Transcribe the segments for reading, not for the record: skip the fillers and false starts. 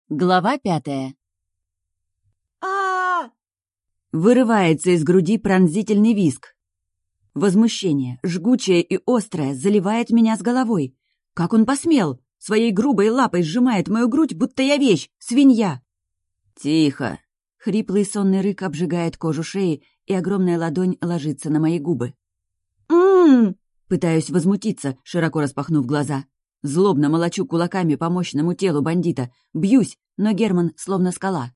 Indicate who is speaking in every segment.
Speaker 1: Глава 5.
Speaker 2: а
Speaker 1: Вырывается из груди пронзительный визг. Возмущение, жгучее и острое, заливает меня с головой. Как он посмел? Своей грубой лапой сжимает мою грудь, будто я вещь, свинья. «Тихо!» — хриплый сонный рык обжигает кожу шеи, и огромная ладонь ложится на мои губы. Пытаюсь возмутиться, широко распахнув глаза. Злобно молочу кулаками по мощному телу бандита. Бьюсь, но Герман словно скала.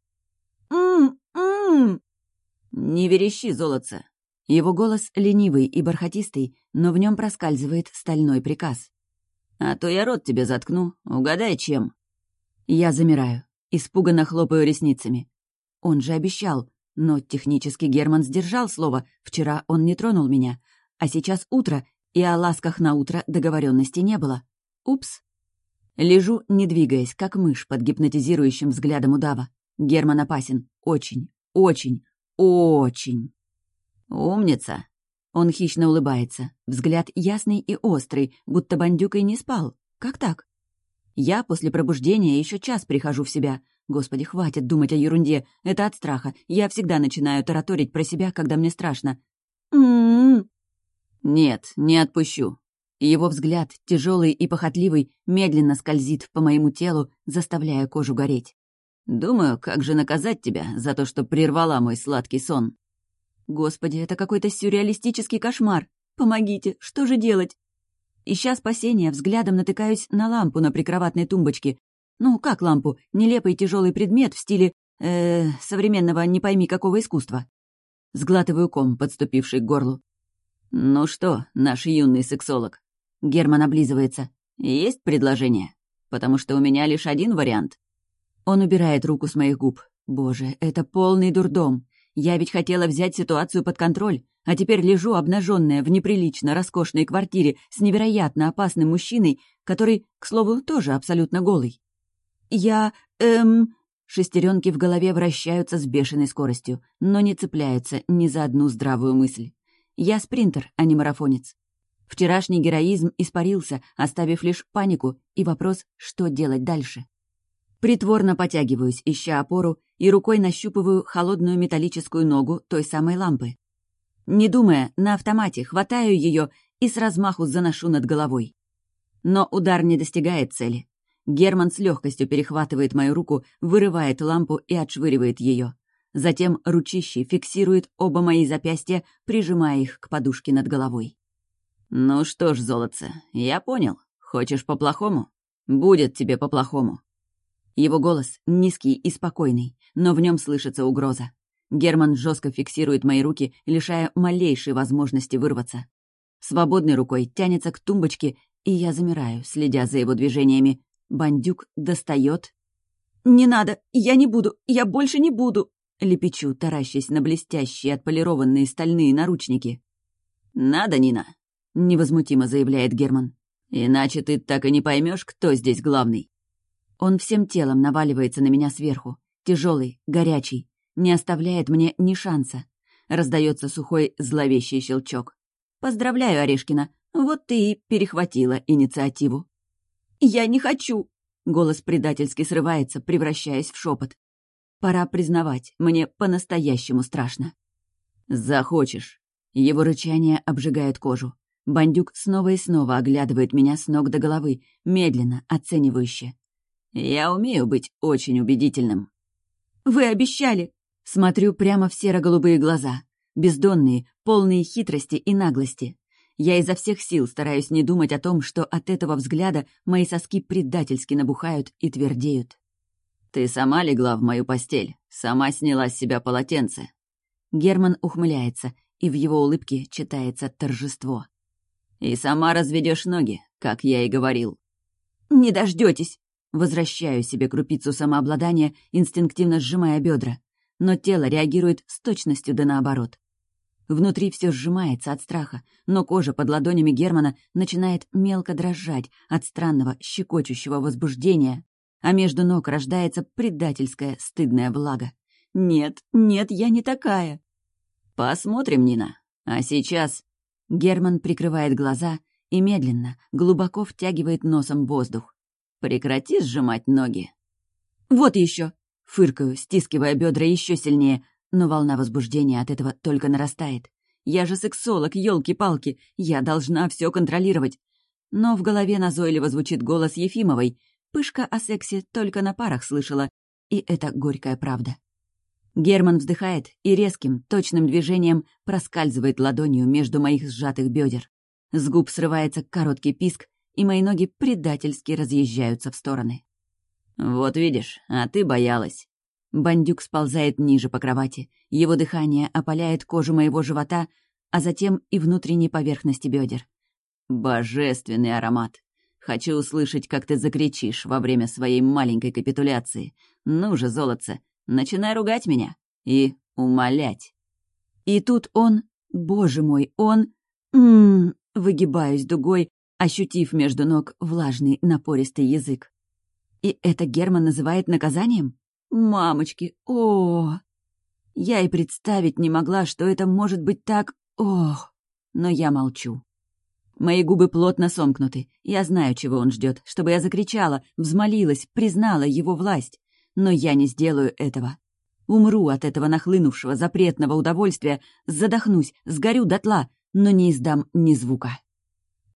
Speaker 1: «Не верещи, золотце!» Его голос ленивый и бархатистый, но в нем проскальзывает стальной приказ. «А то я рот тебе заткну. Угадай, чем?» Я замираю, испуганно хлопаю ресницами. Он же обещал, но технически Герман сдержал слово. Вчера он не тронул меня, а сейчас утро, и о ласках на утро договоренности не было. Упс. Лежу, не двигаясь, как мышь под гипнотизирующим взглядом удава. Герман опасен. Очень, очень, очень. «Умница!» Он хищно улыбается. Взгляд ясный и острый, будто бандюк и не спал. Как так? Я после пробуждения еще час прихожу в себя. Господи, хватит думать о ерунде. Это от страха. Я всегда начинаю тараторить про себя, когда мне страшно. Нет, не отпущу. Его взгляд, тяжелый и похотливый, медленно скользит по моему телу, заставляя кожу гореть. Думаю, как же наказать тебя за то, что прервала мой сладкий сон. Господи, это какой-то сюрреалистический кошмар. Помогите, что же делать? Ища спасения, взглядом натыкаюсь на лампу на прикроватной тумбочке. Ну, как лампу? Нелепый тяжелый предмет в стиле современного не пойми какого искусства. Сглатываю ком, подступивший к горлу. «Ну что, наш юный сексолог?» Герман облизывается. «Есть предложение? Потому что у меня лишь один вариант». Он убирает руку с моих губ. Боже, это полный дурдом. Я ведь хотела взять ситуацию под контроль, а теперь лежу обнаженная в неприлично роскошной квартире с невероятно опасным мужчиной, который, к слову, тоже абсолютно голый. Шестеренки в голове вращаются с бешеной скоростью, но не цепляются ни за одну здравую мысль. Я спринтер, а не марафонец. Вчерашний героизм испарился, оставив лишь панику и вопрос, что делать дальше. Притворно потягиваюсь, ища опору, и рукой нащупываю холодную металлическую ногу той самой лампы. Не думая, на автомате хватаю ее и с размаху заношу над головой. Но удар не достигает цели. Герман с легкостью перехватывает мою руку, вырывает лампу и отшвыривает ее. Затем ручищей фиксирует оба мои запястья, прижимая их к подушке над головой. «Ну что ж, золотце, я понял. Хочешь по-плохому? Будет тебе по-плохому». Его голос низкий и спокойный, но в нем слышится угроза. Герман жестко фиксирует мои руки, лишая малейшей возможности вырваться. Свободной рукой тянется к тумбочке, и я замираю, следя за его движениями. Бандюк достает. «Не надо! Я не буду! Я больше не буду!» Лепечу, таращась на блестящие отполированные стальные наручники. «Надо, Нина!» — невозмутимо заявляет Герман. «Иначе ты так и не поймешь, кто здесь главный». Он всем телом наваливается на меня сверху. Тяжелый, горячий. Не оставляет мне ни шанса. Раздается сухой, зловещий щелчок. «Поздравляю, Орешкина. Вот ты и перехватила инициативу». «Я не хочу!» Голос предательски срывается, превращаясь в шепот. Пора признавать, мне по-настоящему страшно. «Захочешь». Его рычание обжигает кожу. Бандюк снова и снова оглядывает меня с ног до головы, медленно, оценивающе. «Я умею быть очень убедительным». «Вы обещали!» Смотрю прямо в серо-голубые глаза. Бездонные, полные хитрости и наглости. Я изо всех сил стараюсь не думать о том, что от этого взгляда мои соски предательски набухают и твердеют. «Ты сама легла в мою постель, сама сняла с себя полотенце». Герман ухмыляется, и в его улыбке читается торжество. «И сама разведешь ноги, как я и говорил». «Не дождетесь!» Возвращаю себе крупицу самообладания, инстинктивно сжимая бедра. Но тело реагирует с точностью да наоборот. Внутри все сжимается от страха, но кожа под ладонями Германа начинает мелко дрожать от странного щекочущего возбуждения, а между ног рождается предательская стыдная влага. «Нет, нет, я не такая!» «Посмотрим, Нина. А сейчас...» Герман прикрывает глаза и медленно, глубоко втягивает носом воздух. «Прекрати сжимать ноги». Вот еще! Фыркаю, стискивая бедра еще сильнее, но волна возбуждения от этого только нарастает. Я же сексолог, елки-палки, я должна все контролировать. Но в голове назойливо звучит голос Ефимовой. Пышка о сексе только на парах слышала, и это горькая правда. Герман вздыхает и резким, точным движением проскальзывает ладонью между моих сжатых бедер. С губ срывается короткий писк, и мои ноги предательски разъезжаются в стороны. «Вот видишь, а ты боялась». Бандюк сползает ниже по кровати, его дыхание опаляет кожу моего живота, а затем и внутренней поверхности бедер. Божественный аромат. Хочу услышать, как ты закричишь во время своей маленькой капитуляции. Ну же, золотце, начинай ругать меня и умолять. И тут он, боже мой, он... Выгибаюсь дугой, ощутив между ног влажный напористый язык. И это Герман называет наказанием? Мамочки, Я и представить не могла, что это может быть так... Ох! Но я молчу. Мои губы плотно сомкнуты. Я знаю, чего он ждет, чтобы я закричала, взмолилась, признала его власть. Но я не сделаю этого. Умру от этого нахлынувшего запретного удовольствия, задохнусь, сгорю дотла, но не издам ни звука.